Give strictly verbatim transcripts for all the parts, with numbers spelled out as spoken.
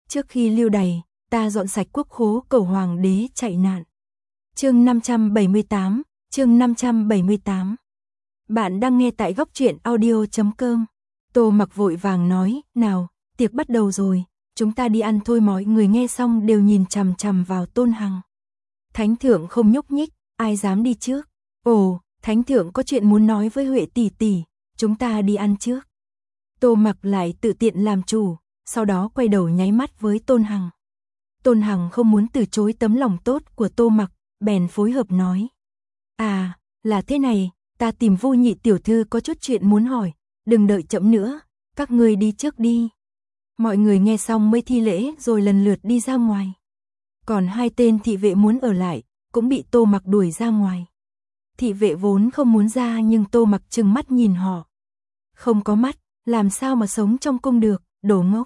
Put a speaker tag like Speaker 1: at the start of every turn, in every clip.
Speaker 1: Trước khi lưu đày, ta dọn sạch quốc khố cầu hoàng đế chạy nạn. Chương năm trăm bảy mươi tám, chương năm trăm bảy mươi tám. Bạn đang nghe tại góc truyện audio chấm com. Tô Mặc vội vàng nói, nào, tiệc bắt đầu rồi, chúng ta đi ăn thôi. Mọi người nghe xong đều nhìn chằm chằm vào Tôn Hằng. Thánh thượng không nhúc nhích, ai dám đi trước? Ồ, Thánh thượng có chuyện muốn nói với Huệ tỷ tỷ, chúng ta đi ăn trước. Tô Mặc lại tự tiện làm chủ, sau đó quay đầu nháy mắt với Tôn Hằng. Tôn Hằng không muốn từ chối tấm lòng tốt của Tô Mặc, bèn phối hợp nói. À, là thế này, ta tìm Vu nhị tiểu thư có chút chuyện muốn hỏi, đừng đợi chậm nữa, các ngươi đi trước đi. Mọi người nghe xong mới thi lễ rồi lần lượt đi ra ngoài. Còn hai tên thị vệ muốn ở lại, cũng bị Tô Mặc đuổi ra ngoài. Thị vệ vốn không muốn ra nhưng Tô Mặc trừng mắt nhìn họ. Không có mắt, làm sao mà sống trong cung được, đồ ngốc.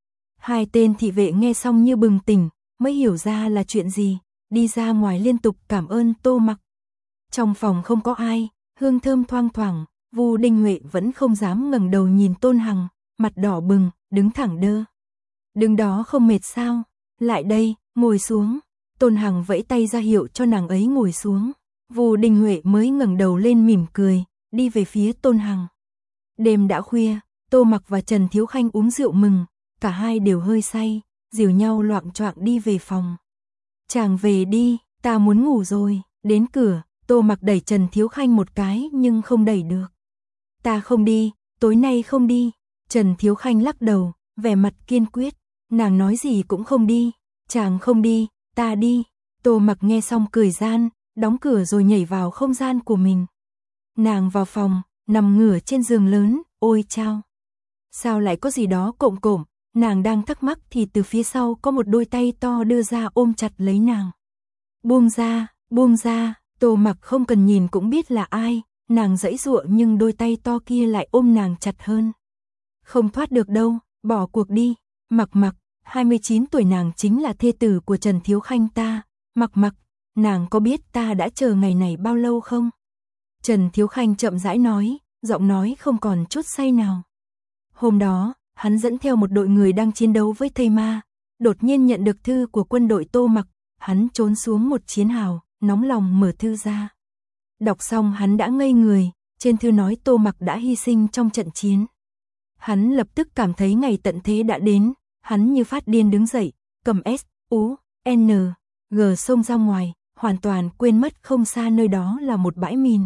Speaker 1: Hai tên thị vệ nghe xong như bừng tỉnh, mới hiểu ra là chuyện gì, đi ra ngoài liên tục cảm ơn Tô Mặc. Trong phòng không có ai, hương thơm thoang thoảng, Vu Đinh Huệ vẫn không dám ngẩng đầu nhìn Tôn Hằng, mặt đỏ bừng, đứng thẳng đơ. Đứng đó không mệt sao? Lại đây, ngồi xuống. Tôn Hằng vẫy tay ra hiệu cho nàng ấy ngồi xuống. Vu Đinh Huệ mới ngẩng đầu lên mỉm cười, đi về phía Tôn Hằng. Đêm đã khuya, Tô Mặc và Trần Thiếu Khanh uống rượu mừng, cả hai đều hơi say, dìu nhau loạng choạng đi về phòng. Chàng về đi, ta muốn ngủ rồi. Đến cửa, Tô Mặc đẩy Trần Thiếu Khanh một cái nhưng không đẩy được. Ta không đi, tối nay không đi. Trần Thiếu Khanh lắc đầu, vẻ mặt kiên quyết. Nàng nói gì cũng không đi. Chàng không đi, ta đi. Tô Mặc nghe xong cười gian, đóng cửa rồi nhảy vào không gian của mình. Nàng vào phòng, nằm ngửa trên giường lớn, ôi chao. Sao lại có gì đó cộm cộm, nàng đang thắc mắc thì từ phía sau có một đôi tay to đưa ra ôm chặt lấy nàng. Buông ra, buông ra, Tô Mặc không cần nhìn cũng biết là ai, nàng giãy giụa nhưng đôi tay to kia lại ôm nàng chặt hơn. Không thoát được đâu, bỏ cuộc đi. Mặc Mặc, hai mươi chín tuổi, nàng chính là thê tử của Trần Thiếu Khanh ta. Mặc Mặc, nàng có biết ta đã chờ ngày này bao lâu không? Trần Thiếu Khanh chậm rãi nói, giọng nói không còn chút say nào. Hôm đó, hắn dẫn theo một đội người đang chiến đấu với thây ma, đột nhiên nhận được thư của quân đội Tô Mặc, hắn trốn xuống một chiến hào, nóng lòng mở thư ra. Đọc xong hắn đã ngây người, trên thư nói Tô Mặc đã hy sinh trong trận chiến. Hắn lập tức cảm thấy ngày tận thế đã đến, hắn như phát điên đứng dậy, cầm S, U, N, G xông ra ngoài, hoàn toàn quên mất không xa nơi đó là một bãi mìn.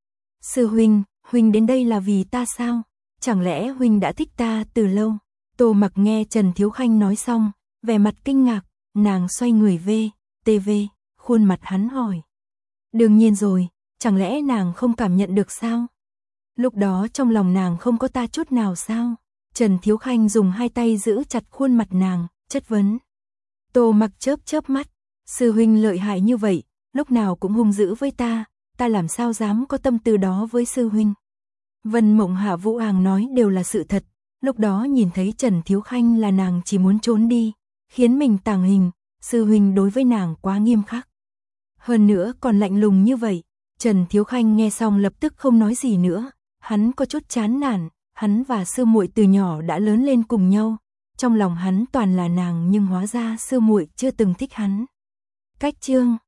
Speaker 1: Sư huynh, huynh đến đây là vì ta sao? Chẳng lẽ huynh đã thích ta từ lâu? Tô Mặc nghe Trần Thiếu Khanh nói xong, vẻ mặt kinh ngạc, nàng xoay người về, tê vê, khuôn mặt hắn hỏi. Đương nhiên rồi, chẳng lẽ nàng không cảm nhận được sao? Lúc đó trong lòng nàng không có ta chút nào sao? Trần Thiếu Khanh dùng hai tay giữ chặt khuôn mặt nàng, chất vấn. Tô Mặc chớp chớp mắt, sư huynh lợi hại như vậy, lúc nào cũng hung dữ với ta, ta làm sao dám có tâm tư đó với sư huynh. Vân Mộng Hạ Vũ Àng nói đều là sự thật, lúc đó nhìn thấy Trần Thiếu Khanh là nàng chỉ muốn trốn đi, khiến mình tàng hình, sư huynh đối với nàng quá nghiêm khắc. Hơn nữa còn lạnh lùng như vậy. Trần Thiếu Khanh nghe xong lập tức không nói gì nữa, hắn có chút chán nản, hắn và sư muội từ nhỏ đã lớn lên cùng nhau, trong lòng hắn toàn là nàng nhưng hóa ra sư muội chưa từng thích hắn. Cách chương